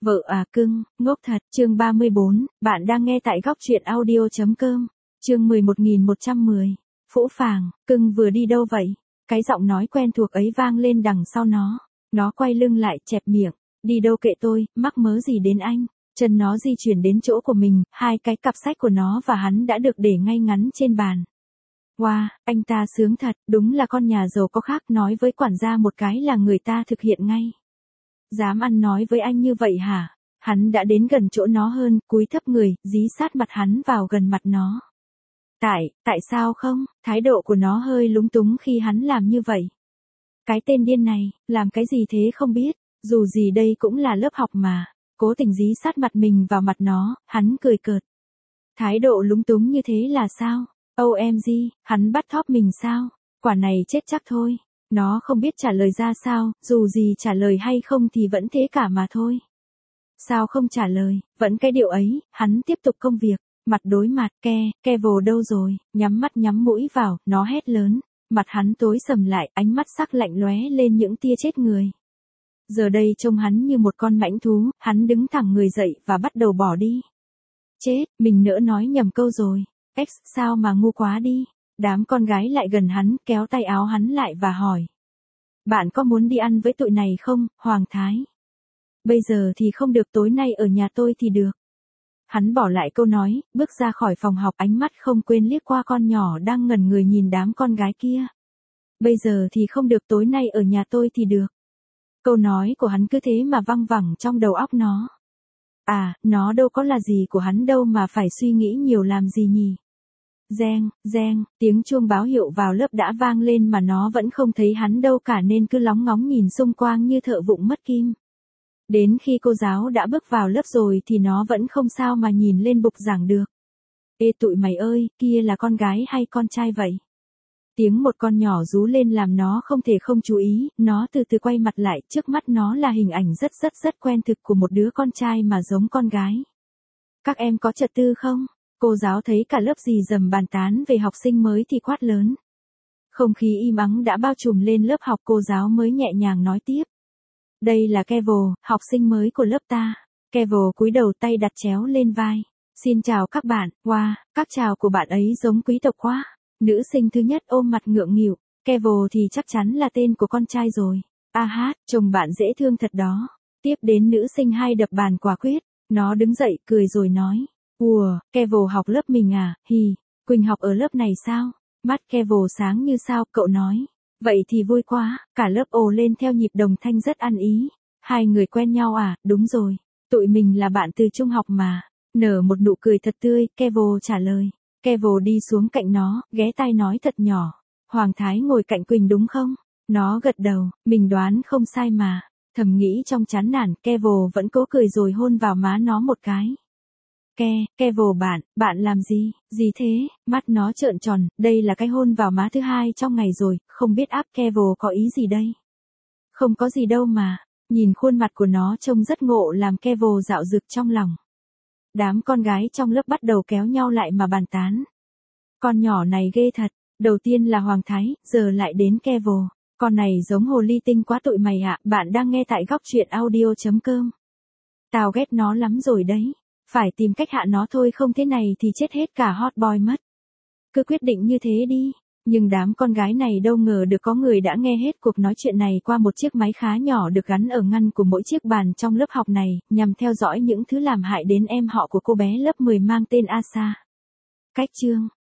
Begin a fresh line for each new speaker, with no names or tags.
Vợ à cưng, ngốc thật, chương 34, bạn đang nghe tại góc truyện audio.com, chương 11110. Phũ Phàng, cưng vừa đi đâu vậy? Cái giọng nói quen thuộc ấy vang lên đằng sau nó. Nó quay lưng lại, chẹp miệng. Đi đâu kệ tôi, mắc mớ gì đến anh? Chân nó di chuyển đến chỗ của mình, hai cái cặp sách của nó và hắn đã được để ngay ngắn trên bàn. Wow, anh ta sướng thật, đúng là con nhà giàu có khác, nói với quản gia một cái là người ta thực hiện ngay. Dám ăn nói với anh như vậy hả? Hắn đã đến gần chỗ nó hơn, cúi thấp người, dí sát mặt hắn vào gần mặt nó. Tại sao không? Thái độ của nó hơi lúng túng khi hắn làm như vậy. Cái tên điên này, làm cái gì thế không biết, dù gì đây cũng là lớp học mà. Cố tình dí sát mặt mình vào mặt nó, hắn cười cợt. Thái độ lúng túng như thế là sao? OMG, hắn bắt thóp mình sao? Quả này chết chắc thôi. Nó không biết trả lời ra sao, dù gì trả lời hay không thì vẫn thế cả mà thôi. Sao không trả lời, vẫn cái điệu ấy, hắn tiếp tục công việc, mặt đối mặt, Kevo đâu rồi, nhắm mắt nhắm mũi vào, nó hét lớn, mặt hắn tối sầm lại, ánh mắt sắc lạnh lóe lên những tia chết người. Giờ đây trông hắn như một con mãnh thú, hắn đứng thẳng người dậy và bắt đầu bỏ đi. Chết, mình nỡ nói nhầm câu rồi, sao mà ngu quá đi. Đám con gái lại gần hắn, kéo tay áo hắn lại và hỏi. Bạn có muốn đi ăn với tụi này không, Hoàng Thái? Bây giờ thì không được, tối nay ở nhà tôi thì được. Hắn bỏ lại câu nói, bước ra khỏi phòng học, ánh mắt không quên liếc qua con nhỏ đang ngẩn người nhìn đám con gái kia. Bây giờ thì không được, tối nay ở nhà tôi thì được. Câu nói của hắn cứ thế mà văng vẳng trong đầu óc nó. À, nó đâu có là gì của hắn đâu mà phải suy nghĩ nhiều làm gì nhỉ? Reng, tiếng chuông báo hiệu vào lớp đã vang lên mà nó vẫn không thấy hắn đâu cả nên cứ lóng ngóng nhìn xung quanh như thợ vụng mất kim. Đến khi cô giáo đã bước vào lớp rồi thì nó vẫn không sao mà nhìn lên bục giảng được. Ê tụi mày ơi, kia là con gái hay con trai vậy? Tiếng một con nhỏ rú lên làm nó không thể không chú ý, nó từ từ quay mặt lại, trước mắt nó là hình ảnh rất quen thực của một đứa con trai mà giống con gái. Các em có trật tự không? Cô giáo thấy cả lớp rì rầm bàn tán về học sinh mới thì quát lớn. Không khí im ắng đã bao trùm lên lớp học, cô giáo mới nhẹ nhàng nói tiếp. Đây là Kevo, học sinh mới của lớp ta. Kevo cúi đầu, tay đặt chéo lên vai. Xin chào các bạn, wow, các chào của bạn ấy giống quý tộc quá. Nữ sinh thứ nhất ôm mặt ngượng nghịu. Kevo thì chắc chắn là tên của con trai rồi. A hát, chồng bạn dễ thương thật đó. Tiếp đến nữ sinh hai đập bàn quả quyết. Nó đứng dậy cười rồi nói. Ủa, Kevo học lớp mình à, hì, Quỳnh học ở lớp này sao? Mắt Kevo sáng như sao, cậu nói. Vậy thì vui quá, cả lớp ồ lên theo nhịp đồng thanh rất ăn ý. Hai người quen nhau à, đúng rồi. Tụi mình là bạn từ trung học mà. Nở một nụ cười thật tươi, Kevo trả lời. Kevo đi xuống cạnh nó, ghé tai nói thật nhỏ. Hoàng Thái ngồi cạnh Quỳnh đúng không? Nó gật đầu, mình đoán không sai mà. Thầm nghĩ trong chán nản, Kevo vẫn cố cười rồi hôn vào má nó một cái. Kevo bạn làm gì thế? Mắt nó trợn tròn, đây là cái hôn vào má thứ hai trong ngày rồi, không biết áp Kevo có ý gì đây? Không có gì đâu mà, nhìn khuôn mặt của nó trông rất ngộ làm Kevo dạo dực trong lòng. Đám con gái trong lớp bắt đầu kéo nhau lại mà bàn tán. Con nhỏ này ghê thật, đầu tiên là Hoàng Thái, giờ lại đến Kevo. Con này giống hồ ly tinh quá tụi mày ạ, bạn đang nghe tại góc truyện audio.com. Tao ghét nó lắm rồi đấy. Phải tìm cách hạ nó thôi, không thế này thì chết hết cả hot boy mất. Cứ quyết định như thế đi. Nhưng đám con gái này đâu ngờ được có người đã nghe hết cuộc nói chuyện này qua một chiếc máy khá nhỏ được gắn ở ngăn của mỗi chiếc bàn trong lớp học này, nhằm theo dõi những thứ làm hại đến em họ của cô bé lớp 10 mang tên Asa. Cách chương